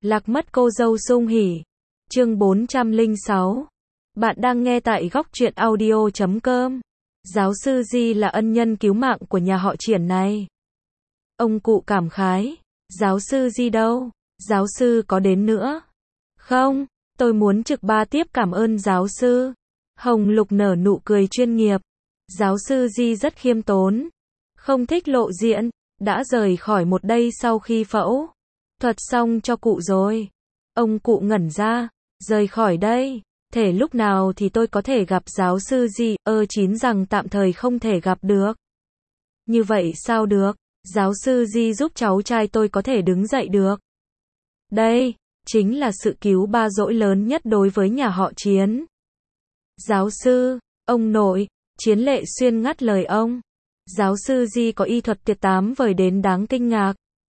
Lạc mất cô dâu sung hỉ. Chương 406. Bạn đang nghe tại góc truyện audio.com. Giáo sư Di là ân nhân cứu mạng của nhà họ Triển này. Ông cụ cảm khái. Giáo sư Di đâu? Giáo sư có đến nữa? Không, tôi muốn trực ba tiếp cảm ơn giáo sư. Hồng Lục nở nụ cười chuyên nghiệp. Giáo sư Di rất khiêm tốn. Không thích lộ diện, đã rời khỏi một đây sau khi phẫu thuật xong cho cụ rồi. Ông cụ ngẩn ra, rời khỏi đây, thể lúc nào thì tôi có thể gặp giáo sư Di, chín rằng tạm thời không thể gặp được. Như vậy sao được, giáo sư Di giúp cháu trai tôi có thể đứng dậy được. Đây, chính là sự cứu ba dỗi lớn nhất đối với nhà họ Chiến. Giáo sư, ông nội, Chiến Lệ Xuyên ngắt lời ông. Giáo sư Di có y thuật tuyệt tám vời đến đáng kinh ngạc.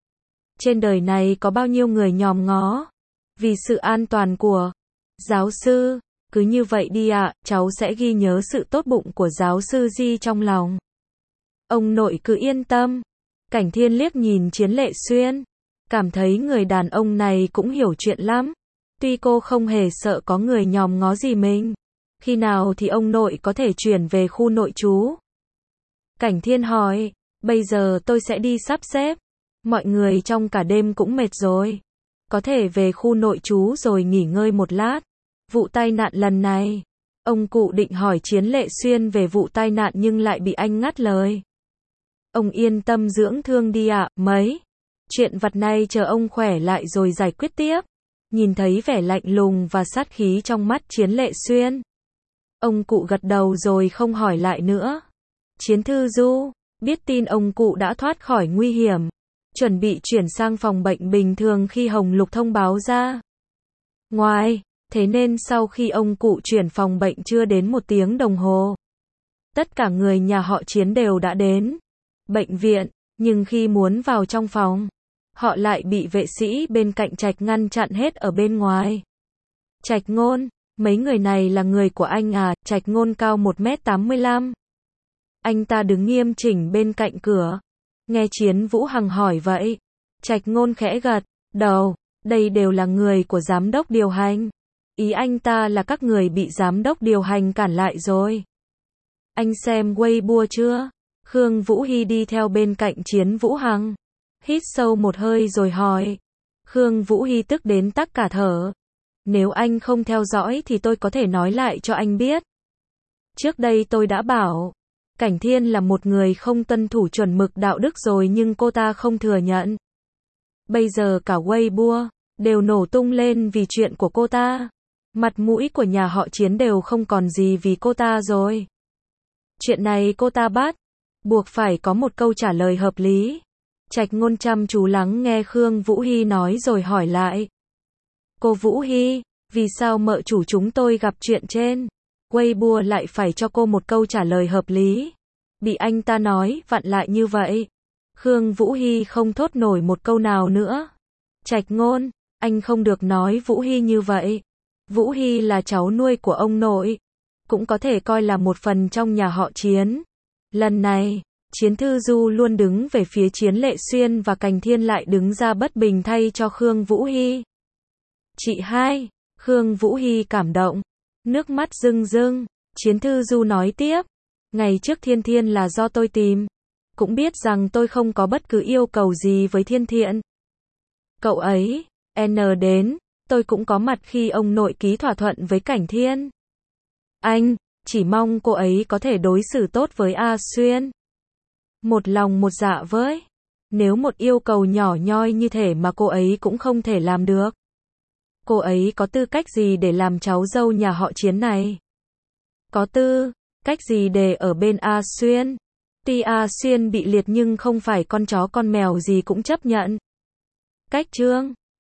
Trên đời này có bao nhiêu người nhòm ngó vì sự an toàn của giáo sư, cứ như vậy đi ạ, cháu sẽ ghi nhớ sự tốt bụng của giáo sư Di trong lòng. Ông nội cứ yên tâm. Cảnh Thiên liếc nhìn Chiến Lệ Xuyên, cảm thấy người đàn ông này cũng hiểu chuyện lắm. Tuy cô không hề sợ có người nhòm ngó gì mình. Khi nào thì ông nội có thể chuyển về khu nội trú? Cảnh Thiên hỏi, bây giờ tôi sẽ đi sắp xếp. Mọi người trong cả đêm cũng mệt rồi. Có thể về khu nội trú rồi nghỉ ngơi một lát. Vụ tai nạn lần này, ông cụ định hỏi Chiến Lệ Xuyên về vụ tai nạn nhưng lại bị anh ngắt lời. Ông yên tâm dưỡng thương đi ạ, mấy chuyện vặt này chờ ông khỏe lại rồi giải quyết tiếp. Nhìn thấy vẻ lạnh lùng và sát khí trong mắt Chiến Lệ Xuyên, ông cụ gật đầu rồi không hỏi lại nữa. Chiến Thư Du biết tin ông cụ đã thoát khỏi nguy hiểm, chuẩn bị chuyển sang phòng bệnh bình thường khi Hồng Lục thông báo ra ngoài, thế nên sau khi ông cụ chuyển phòng bệnh chưa đến 1 tiếng đồng hồ, tất cả người nhà họ Chiến đều đã đến bệnh viện, nhưng khi muốn vào trong phòng, họ lại bị vệ sĩ bên cạnh Trạch ngăn chặn hết ở bên ngoài. Trạch Ngôn, mấy người này là người của anh à? Trạch Ngôn cao 1m85. Anh ta đứng nghiêm chỉnh bên cạnh cửa. Nghe Chiến Vũ Hằng hỏi vậy, Trạch Ngôn khẽ gật đầu, đây đều là người của giám đốc điều hành. Ý anh ta là các người bị giám đốc điều hành cản lại rồi. Anh xem Weibo chưa? Khương Vũ Hy đi theo bên cạnh Chiến Vũ Hằng, hít sâu một hơi rồi hỏi. Khương Vũ Hy tức đến tắc cả thở. Nếu anh không theo dõi thì tôi có thể nói lại cho anh biết. Trước đây tôi đã bảo Cảnh Thiên là một người không tuân thủ chuẩn mực đạo đức rồi nhưng cô ta không thừa nhận. Bây giờ cả Weibo đều nổ tung lên vì chuyện của cô ta. Mặt mũi của nhà họ Chiến đều không còn gì vì cô ta rồi. Chuyện này cô ta bắt buộc phải có một câu trả lời hợp lý. Trạch Ngôn chăm chú lắng nghe Khương Vũ Hy nói rồi hỏi lại. Cô Vũ Hy, vì sao mợ chủ chúng tôi gặp chuyện trên Weibo lại phải cho cô một câu trả lời hợp lý? Bị anh ta nói vặn lại như vậy. Khương Vũ Hy không thốt nổi một câu nào nữa. Trạch Ngôn, anh không được nói Vũ Hy như vậy. Vũ Hy là cháu nuôi của ông nội, cũng có thể coi là một phần trong nhà họ Chiến. Lần này, Chiến Thư Du luôn đứng về phía Chiến Lệ Xuyên và Cảnh Thiên lại đứng ra bất bình thay cho Khương Vũ Hy. Chị hai, Khương Vũ Hy cảm động, nước mắt rưng rưng. Chiến Thư Du nói tiếp, ngày trước Thiên Thiên là do tôi tìm, cũng biết rằng tôi không có bất cứ yêu cầu gì với Thiên Thiện. Cậu ấy, đến, tôi cũng có mặt khi ông nội ký thỏa thuận với Cảnh Thiên. Anh, chỉ mong cô ấy có thể đối xử tốt với A Xuyên. Một lòng một dạ với. Nếu một yêu cầu nhỏ nhoi như thể mà cô ấy cũng không thể làm được, cô ấy có tư cách gì để làm cháu dâu nhà họ Chiến này? Có tư cách gì để ở bên A Xuyên? Tuy A Xuyên bị liệt nhưng không phải con chó con mèo gì cũng chấp nhận. Cách Trương